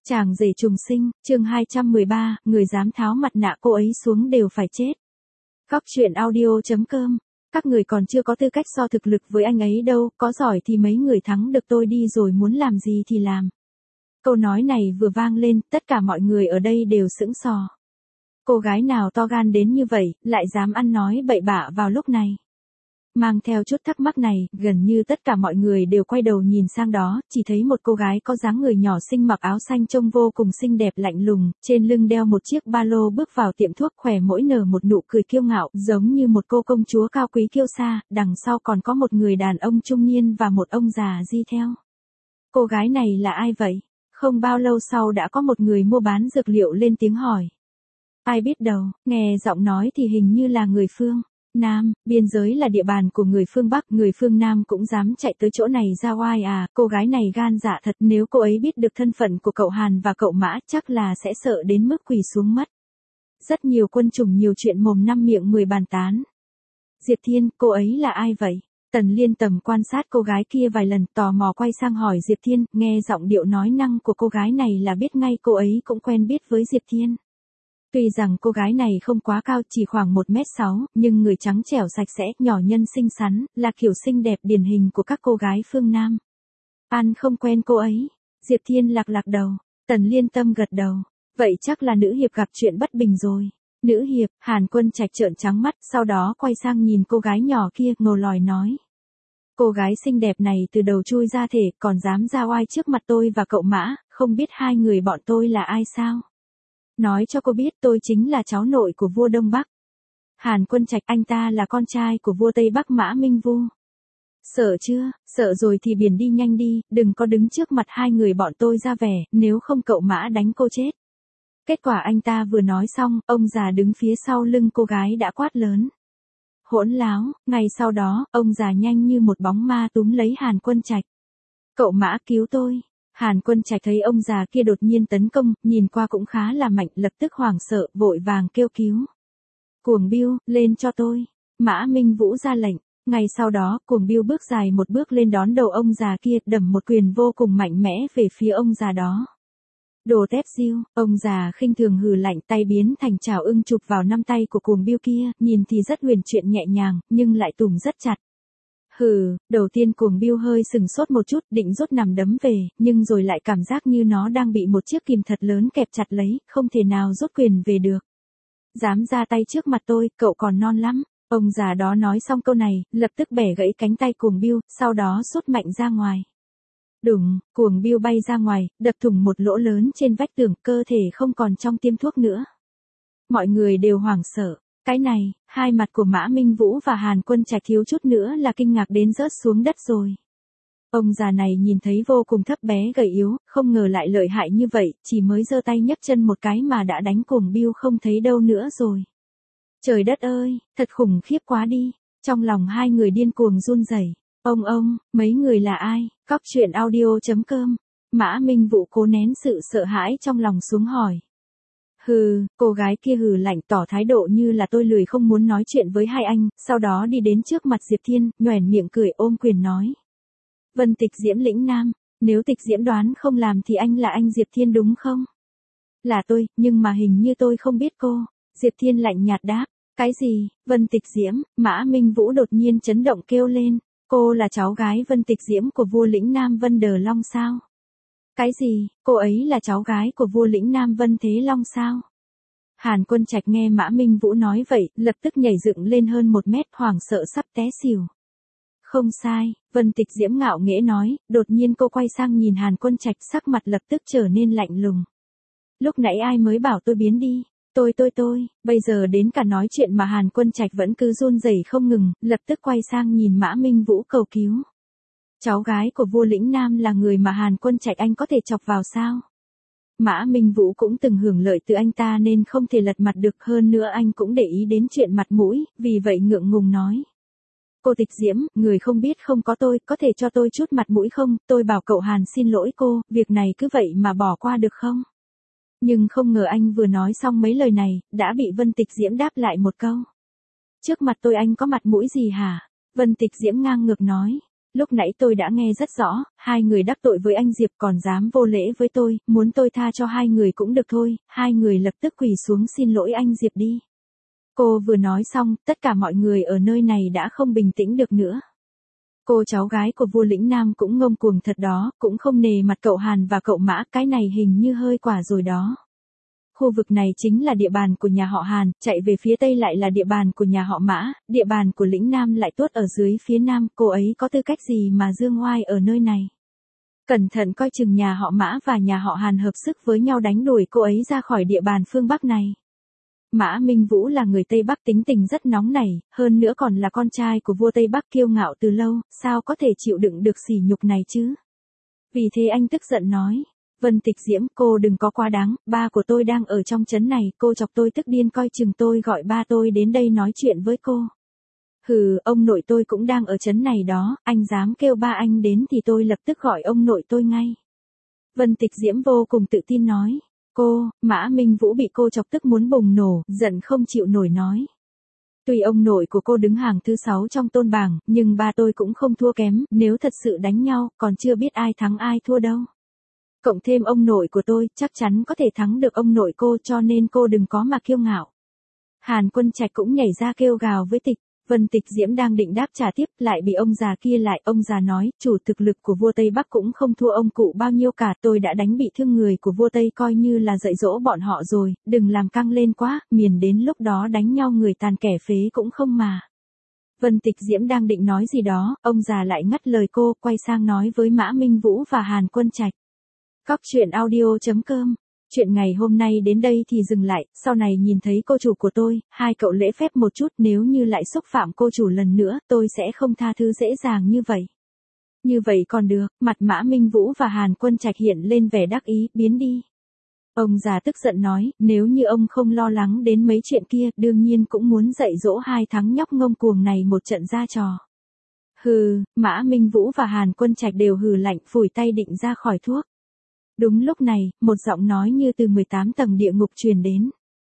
Chàng rể trùng sinh, chương 213, người dám tháo mặt nạ cô ấy xuống đều phải chết. Góc truyện audio.com. Các người còn chưa có tư cách so thực lực với anh ấy đâu, có giỏi thì mấy người thắng được tôi đi rồi muốn làm gì thì làm. Câu nói này vừa vang lên, tất cả mọi người ở đây đều sững sờ. Cô gái nào to gan đến như vậy, lại dám ăn nói bậy bạ vào lúc này. Mang theo chút thắc mắc này, gần như tất cả mọi người đều quay đầu nhìn sang đó, chỉ thấy một cô gái có dáng người nhỏ xinh mặc áo xanh trông vô cùng xinh đẹp lạnh lùng, trên lưng đeo một chiếc ba lô bước vào tiệm thuốc khỏe mỗi nở một nụ cười kiêu ngạo, giống như một cô công chúa cao quý kiêu sa, đằng sau còn có một người đàn ông trung niên và một ông già đi theo. Cô gái này là ai vậy? Không bao lâu sau đã có một người mua bán dược liệu lên tiếng hỏi. Ai biết đâu, nghe giọng nói thì hình như là người phương Nam, biên giới là địa bàn của người phương Bắc, người phương Nam cũng dám chạy tới chỗ này ra oai à, cô gái này gan dạ thật, nếu cô ấy biết được thân phận của cậu Hàn và cậu Mã chắc là sẽ sợ đến mức quỳ xuống mất. Rất nhiều quân chủng nhiều chuyện mồm năm miệng 10 bàn tán. Diệp Thiên, cô ấy là ai vậy? Tần Liên tầm quan sát cô gái kia vài lần, tò mò quay sang hỏi Diệp Thiên, nghe giọng điệu nói năng của cô gái này là biết ngay cô ấy cũng quen biết với Diệp Thiên. Tuy rằng cô gái này không quá cao, chỉ khoảng 1m6, nhưng người trắng trẻo sạch sẽ, nhỏ nhân xinh xắn, là kiểu xinh đẹp điển hình của các cô gái phương Nam. An không quen cô ấy. Diệp Thiên lạc đầu. Tần Liên tâm gật đầu. Vậy chắc là nữ hiệp gặp chuyện bất bình rồi. Nữ hiệp, Hàn Quân Trạch trợn trắng mắt, sau đó quay sang nhìn cô gái nhỏ kia, ngầu lòi nói. Cô gái xinh đẹp này từ đầu chui ra thể, còn dám ra oai trước mặt tôi và cậu Mã, không biết hai người bọn tôi là ai sao? Nói cho cô biết tôi chính là cháu nội của vua Đông Bắc. Hàn Quân Trạch, anh ta là con trai của vua Tây Bắc Mã Minh Vu. Sợ chưa? Sợ rồi thì biển đi nhanh đi, đừng có đứng trước mặt hai người bọn tôi ra vẻ, nếu không cậu Mã đánh cô chết. Kết quả anh ta vừa nói xong, ông già đứng phía sau lưng cô gái đã quát lớn. Hỗn láo, ngay sau đó, ông già nhanh như một bóng ma túm lấy Hàn Quân Trạch. Cậu Mã cứu tôi. Hàn Quân Trạch thấy ông già kia đột nhiên tấn công, nhìn qua cũng khá là mạnh, lập tức hoảng sợ, vội vàng kêu cứu. Cuồng Biêu, lên cho tôi. Mã Minh Vũ ra lệnh. Ngay sau đó, Cuồng Biêu bước dài một bước lên đón đầu ông già kia, đầm một quyền vô cùng mạnh mẽ về phía ông già đó. Đồ tép diêu, ông già khinh thường hừ lạnh, tay biến thành chảo ưng chụp vào năm tay của Cuồng Biêu kia, nhìn thì rất huyền chuyển nhẹ nhàng, nhưng lại tùng rất chặt. Hừ, đầu tiên Cuồng Biêu hơi sừng sốt một chút, định rút nằm đấm về, nhưng rồi lại cảm giác như nó đang bị một chiếc kìm thật lớn kẹp chặt lấy, không thể nào rút quyền về được. Dám ra tay trước mặt tôi, cậu còn non lắm. Ông già đó nói xong câu này, lập tức bẻ gãy cánh tay Cuồng Biêu, sau đó sút mạnh ra ngoài. Đùng, Cuồng Biêu bay ra ngoài, đập thủng một lỗ lớn trên vách tường, cơ thể không còn trong tiêm thuốc nữa. Mọi người đều hoảng sợ. Cái này, hai mặt của Mã Minh Vũ và Hàn Quân Trạch thiếu chút nữa là kinh ngạc đến rớt xuống đất rồi. Ông già này nhìn thấy vô cùng thấp bé gầy yếu, không ngờ lại lợi hại như vậy, chỉ mới giơ tay nhấc chân một cái mà đã đánh Cuồng Biêu không thấy đâu nữa rồi. Trời đất ơi, thật khủng khiếp quá đi. Trong lòng hai người điên cuồng run rẩy. Ông, mấy người là ai? Góc truyện audio.com. Mã Minh Vũ cố nén sự sợ hãi trong lòng xuống hỏi. Hừ, cô gái kia hừ lạnh tỏ thái độ như là tôi lười không muốn nói chuyện với hai anh, sau đó đi đến trước mặt Diệp Thiên, nhoẻn miệng cười ôm quyền nói. Vân Tịch Diễm lĩnh nam, nếu Tịch Diễm đoán không làm thì anh là anh Diệp Thiên đúng không? Là tôi, nhưng mà hình như tôi không biết cô. Diệp Thiên lạnh nhạt đáp. Cái gì? Vân Tịch Diễm? Mã Minh Vũ đột nhiên chấn động kêu lên. Cô là cháu gái Vân Tịch Diễm của vua lĩnh nam Vân Đờ Long sao? Cái gì? Cô ấy là cháu gái của vua lĩnh nam Vân Thế Long sao? Hàn Quân Trạch nghe Mã Minh Vũ nói vậy, lập tức nhảy dựng lên hơn 1 mét, hoảng sợ sắp té xỉu. Không sai, Vân Tịch Diễm ngạo nghễ nói, đột nhiên cô quay sang nhìn Hàn Quân Trạch, sắc mặt lập tức trở nên lạnh lùng. Lúc nãy ai mới bảo tôi biến đi? Tôi, bây giờ đến cả nói chuyện mà Hàn Quân Trạch vẫn cứ run rẩy không ngừng, lập tức quay sang nhìn Mã Minh Vũ cầu cứu. Cháu gái của vua lĩnh nam là người mà Hàn Quân Trạch anh có thể chọc vào sao? Mã Minh Vũ cũng từng hưởng lợi từ anh ta nên không thể lật mặt được, hơn nữa anh cũng để ý đến chuyện mặt mũi, vì vậy ngượng ngùng nói. Cô Tịch Diễm, người không biết không có tôi, có thể cho tôi chút mặt mũi không? Tôi bảo cậu Hàn xin lỗi cô, việc này cứ vậy mà bỏ qua được không? Nhưng không ngờ anh vừa nói xong mấy lời này, đã bị Vân Tịch Diễm đáp lại một câu. Trước mặt tôi anh có mặt mũi gì hả? Vân Tịch Diễm ngang ngược nói. Lúc nãy tôi đã nghe rất rõ, hai người đắc tội với anh Diệp còn dám vô lễ với tôi, muốn tôi tha cho hai người cũng được thôi, hai người lập tức quỳ xuống xin lỗi anh Diệp đi. Cô vừa nói xong, tất cả mọi người ở nơi này đã không bình tĩnh được nữa. Cô cháu gái của vua lĩnh Nam cũng ngông cuồng thật đó, cũng không nề mặt cậu Hàn và cậu Mã, cái này hình như hơi quả rồi đó. Khu vực này chính là địa bàn của nhà họ Hàn, chạy về phía tây lại là địa bàn của nhà họ Mã, địa bàn của lĩnh Nam lại tuốt ở dưới phía nam, cô ấy có tư cách gì mà dương oai ở nơi này. Cẩn thận coi chừng nhà họ Mã và nhà họ Hàn hợp sức với nhau đánh đuổi cô ấy ra khỏi địa bàn phương Bắc này. Mã Minh Vũ là người Tây Bắc tính tình rất nóng nảy, hơn nữa còn là con trai của vua Tây Bắc kiêu ngạo từ lâu, sao có thể chịu đựng được sỉ nhục này chứ? Vì thế anh tức giận nói, Vân Tịch Diễm, cô đừng có quá đáng, ba của tôi đang ở trong trấn này, cô chọc tôi tức điên, coi chừng tôi gọi ba tôi đến đây nói chuyện với cô. Hừ, ông nội tôi cũng đang ở trấn này đó, anh dám kêu ba anh đến thì tôi lập tức gọi ông nội tôi ngay. Vân Tịch Diễm vô cùng tự tin nói. Cô, Mã Minh Vũ bị cô chọc tức muốn bùng nổ, giận không chịu nổi nói. Tuy ông nội của cô đứng hàng thứ 6 trong tôn bảng, nhưng ba tôi cũng không thua kém, nếu thật sự đánh nhau, còn chưa biết ai thắng ai thua đâu. Cộng thêm ông nội của tôi, chắc chắn có thể thắng được ông nội cô, cho nên cô đừng có mà kiêu ngạo. Hàn Quân Trạch cũng nhảy ra kêu gào với Tịch. Vân Tịch Diễm đang định đáp trả tiếp, lại bị ông già kia lại, ông già nói, chủ thực lực của vua Tây Bắc cũng không thua ông cụ bao nhiêu cả, tôi đã đánh bị thương người của vua Tây coi như là dạy dỗ bọn họ rồi, đừng làm căng lên quá, miền đến lúc đó đánh nhau người tàn kẻ phế cũng không mà. Vân Tịch Diễm đang định nói gì đó, ông già lại ngắt lời cô, quay sang nói với Mã Minh Vũ và Hàn Quân Trạch. Cóc truyện audio.com. Chuyện ngày hôm nay đến đây thì dừng lại, sau này nhìn thấy cô chủ của tôi, hai cậu lễ phép một chút, nếu như lại xúc phạm cô chủ lần nữa, tôi sẽ không tha thứ dễ dàng như vậy. Như vậy còn được, mặt Mã Minh Vũ và Hàn Quân Trạch hiện lên vẻ đắc ý, biến đi. Ông già tức giận nói, nếu như ông không lo lắng đến mấy chuyện kia, đương nhiên cũng muốn dạy dỗ hai thằng nhóc ngông cuồng này một trận ra trò. Hừ, Mã Minh Vũ và Hàn Quân Trạch đều hừ lạnh, phủi tay định ra khỏi thuốc. Đúng lúc này, một giọng nói như từ 18 tầng địa ngục truyền đến.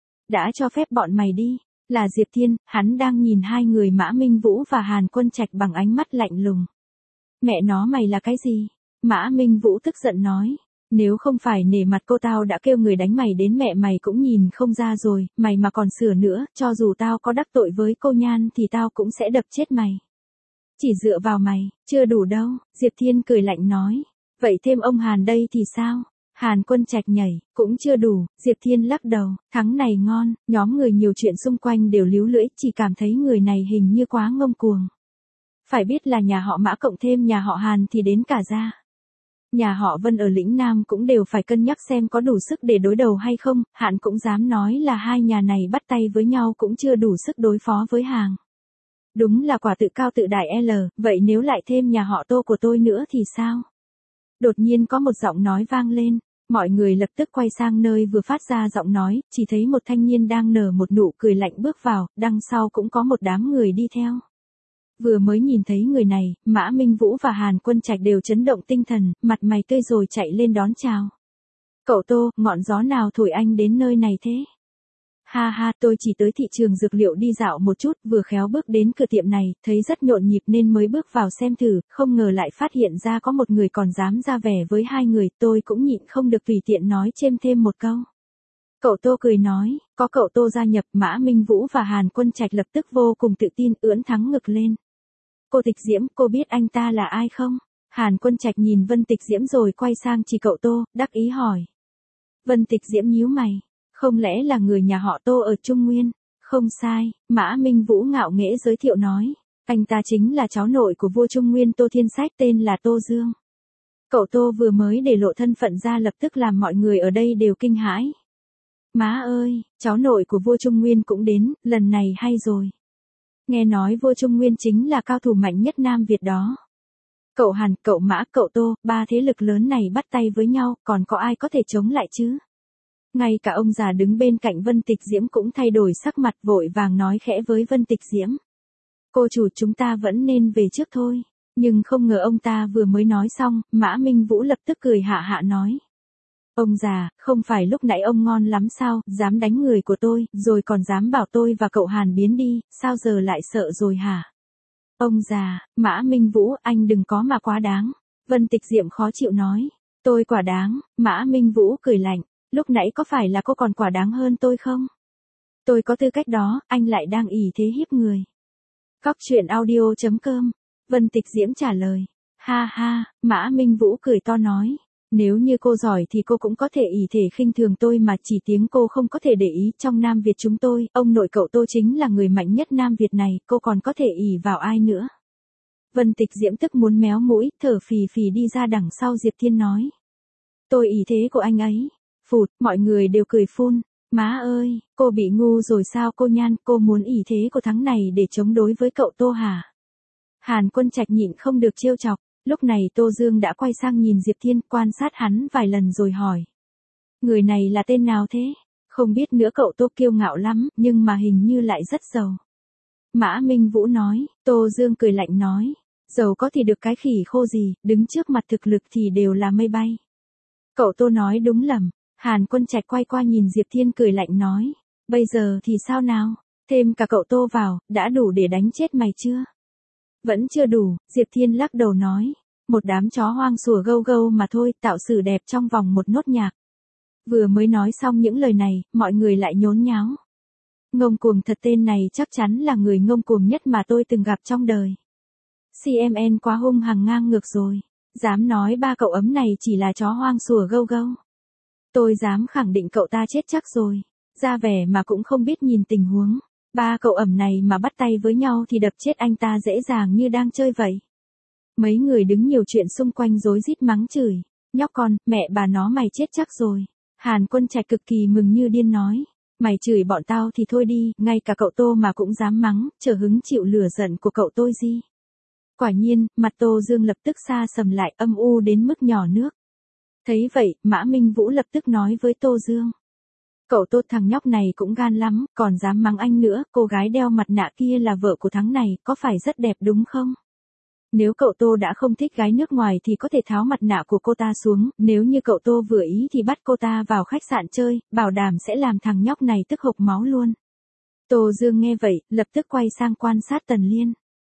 Đã cho phép bọn mày đi, là Diệp Thiên, hắn đang nhìn hai người Mã Minh Vũ và Hàn Quân Trạch bằng ánh mắt lạnh lùng. Mẹ nó mày là cái gì? Mã Minh Vũ tức giận nói. Nếu không phải nể mặt cô tao đã kêu người đánh mày đến mẹ mày cũng nhìn không ra rồi, mày mà còn sửa nữa, cho dù tao có đắc tội với cô Nhan thì tao cũng sẽ đập chết mày. Chỉ dựa vào mày, chưa đủ đâu, Diệp Thiên cười lạnh nói. Vậy thêm ông Hàn đây thì sao? Hàn Quân Trạch nhảy, cũng chưa đủ, Diệp Thiên lắc đầu, thắng này ngon, nhóm người nhiều chuyện xung quanh đều líu lưỡi, chỉ cảm thấy người này hình như quá ngông cuồng. Phải biết là nhà họ Mã cộng thêm nhà họ Hàn thì đến cả gia. Nhà họ Vân ở lĩnh Nam cũng đều phải cân nhắc xem có đủ sức để đối đầu hay không, Hạn cũng dám nói là hai nhà này bắt tay với nhau cũng chưa đủ sức đối phó với Hàng. Đúng là quả tự cao tự đại L, vậy nếu lại thêm nhà họ Tô của tôi nữa thì sao? Đột nhiên có một giọng nói vang lên, mọi người lập tức quay sang nơi vừa phát ra giọng nói, chỉ thấy một thanh niên đang nở một nụ cười lạnh bước vào, đằng sau cũng có một đám người đi theo. Vừa mới nhìn thấy người này, Mã Minh Vũ và Hàn Quân Trạch đều chấn động tinh thần, mặt mày tươi rồi chạy lên đón chào. Cậu Tô, ngọn gió nào thổi anh đến nơi này thế? Ha ha, tôi chỉ tới thị trường dược liệu đi dạo một chút, vừa khéo bước đến cửa tiệm này, thấy rất nhộn nhịp nên mới bước vào xem thử, không ngờ lại phát hiện ra có một người còn dám ra vẻ với hai người, tôi cũng nhịn không được tùy tiện nói chêm thêm một câu. Cậu Tô cười nói, có cậu Tô gia nhập, Mã Minh Vũ và Hàn Quân Trạch lập tức vô cùng tự tin, ưỡn thắng ngực lên. Cô Tịch Diễm, cô biết anh ta là ai không? Hàn Quân Trạch nhìn Vân Tịch Diễm rồi quay sang chỉ cậu Tô, đắc ý hỏi. Vân Tịch Diễm nhíu mày. Không lẽ là người nhà họ Tô ở Trung Nguyên? Không sai, Mã Minh Vũ ngạo nghễ giới thiệu nói. Anh ta chính là cháu nội của vua Trung Nguyên Tô Thiên Sách, tên là Tô Dương. Cậu Tô vừa mới để lộ thân phận ra lập tức làm mọi người ở đây đều kinh hãi. Má ơi, cháu nội của vua Trung Nguyên cũng đến, lần này hay rồi. Nghe nói vua Trung Nguyên chính là cao thủ mạnh nhất Nam Việt đó. Cậu Hàn, cậu Mã, cậu Tô, ba thế lực lớn này bắt tay với nhau, còn có ai có thể chống lại chứ? Ngay cả ông già đứng bên cạnh Vân Tịch Diễm cũng thay đổi sắc mặt, vội vàng nói khẽ với Vân Tịch Diễm. Cô chủ, chúng ta vẫn nên về trước thôi. Nhưng không ngờ ông ta vừa mới nói xong, Mã Minh Vũ lập tức cười hạ hạ nói. Ông già, không phải lúc nãy ông ngon lắm sao, dám đánh người của tôi, rồi còn dám bảo tôi và cậu Hàn biến đi, sao giờ lại sợ rồi hả? Ông già, Mã Minh Vũ, anh đừng có mà quá đáng. Vân Tịch Diệm khó chịu nói. Tôi quả đáng, Mã Minh Vũ cười lạnh. Lúc nãy có phải là cô còn quả đáng hơn tôi không? Tôi có tư cách đó, anh lại đang ỷ thế hiếp người. Cóc truyện audio.com. Vân Tịch Diễm trả lời. Ha ha, Mã Minh Vũ cười to nói. Nếu như cô giỏi thì cô cũng có thể ỷ thể khinh thường tôi mà, chỉ tiếng cô không có thể để ý. Trong Nam Việt chúng tôi, ông nội cậu Tô chính là người mạnh nhất Nam Việt này, cô còn có thể ỷ vào ai nữa? Vân Tịch Diễm tức muốn méo mũi, thở phì phì đi ra đằng sau Diệp Thiên nói. Tôi ỷ thế của anh ấy. Phụt, mọi người đều cười phun. Má ơi, cô bị ngu rồi sao cô Nhan, cô muốn ỷ thế của thắng này để chống đối với cậu Tô hả? Hàn Quân Trạch nhịn không được trêu chọc. Lúc này Tô Dương đã quay sang nhìn Diệp Thiên, quan sát hắn vài lần rồi hỏi. Người này là tên nào thế? Không biết nữa, cậu Tô kiêu ngạo lắm, nhưng mà hình như lại rất giàu. Mã Minh Vũ nói. Tô Dương cười lạnh nói. Giàu có thì được cái khỉ khô gì, đứng trước mặt thực lực thì đều là mây bay. Cậu Tô nói đúng lầm. Hàn Quân Trạch quay qua nhìn Diệp Thiên cười lạnh nói. Bây giờ thì sao nào? Thêm cả cậu Tô vào, đã đủ để đánh chết mày chưa? Vẫn chưa đủ, Diệp Thiên lắc đầu nói. Một đám chó hoang sủa gâu gâu mà thôi, tạo sự đẹp trong vòng một nốt nhạc. Vừa mới nói xong những lời này, mọi người lại nhốn nháo. Ngông cuồng thật, tên này chắc chắn là người ngông cuồng nhất mà tôi từng gặp trong đời. CMN quá hung hăng ngang ngược rồi. Dám nói ba cậu ấm này chỉ là chó hoang sủa gâu gâu. Tôi dám khẳng định cậu ta chết chắc rồi. Ra vẻ mà cũng không biết nhìn tình huống. Ba cậu ẩm này mà bắt tay với nhau thì đập chết anh ta dễ dàng như đang chơi vậy. Mấy người đứng nhiều chuyện xung quanh rối rít mắng chửi. Nhóc con, mẹ bà nó mày chết chắc rồi. Hàn Quân Trạch cực kỳ mừng như điên nói. Mày chửi bọn tao thì thôi đi, ngay cả cậu Tô mà cũng dám mắng, chờ hứng chịu lửa giận của cậu tôi gì. Quả nhiên, mặt Tô Dương lập tức xa sầm lại, âm u đến mức nhỏ nước. Thấy vậy, Mã Minh Vũ lập tức nói với Tô Dương. Cậu Tô, thằng nhóc này cũng gan lắm, còn dám mắng anh nữa, cô gái đeo mặt nạ kia là vợ của thắng này, có phải rất đẹp đúng không? Nếu cậu Tô đã không thích gái nước ngoài thì có thể tháo mặt nạ của cô ta xuống, nếu như cậu Tô vừa ý thì bắt cô ta vào khách sạn chơi, bảo đảm sẽ làm thằng nhóc này tức hộc máu luôn. Tô Dương nghe vậy, lập tức quay sang quan sát Tần Liên.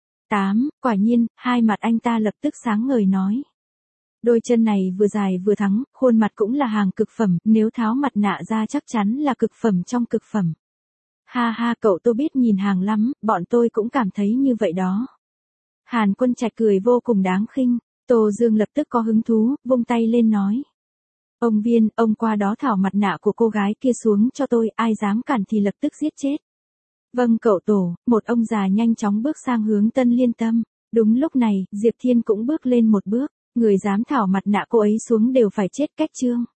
Quả nhiên, hai mặt anh ta lập tức sáng ngời nói. Đôi chân này vừa dài vừa thẳng, khuôn mặt cũng là hàng cực phẩm, nếu tháo mặt nạ ra chắc chắn là cực phẩm trong cực phẩm. Ha ha, cậu Tô biết nhìn hàng lắm, bọn tôi cũng cảm thấy như vậy đó. Hàn Quân Trạch cười vô cùng đáng khinh. Tô Dương lập tức có hứng thú, vung tay lên nói. Ông Viên, ông qua đó tháo mặt nạ của cô gái kia xuống cho tôi, ai dám cản thì lập tức giết chết. Vâng cậu Tổ, một ông già nhanh chóng bước sang hướng Tân Liên Tâm. Đúng lúc này, Diệp Thiên cũng bước lên một bước. Người dám tháo mặt nạ cô ấy xuống đều phải chết, cách chương.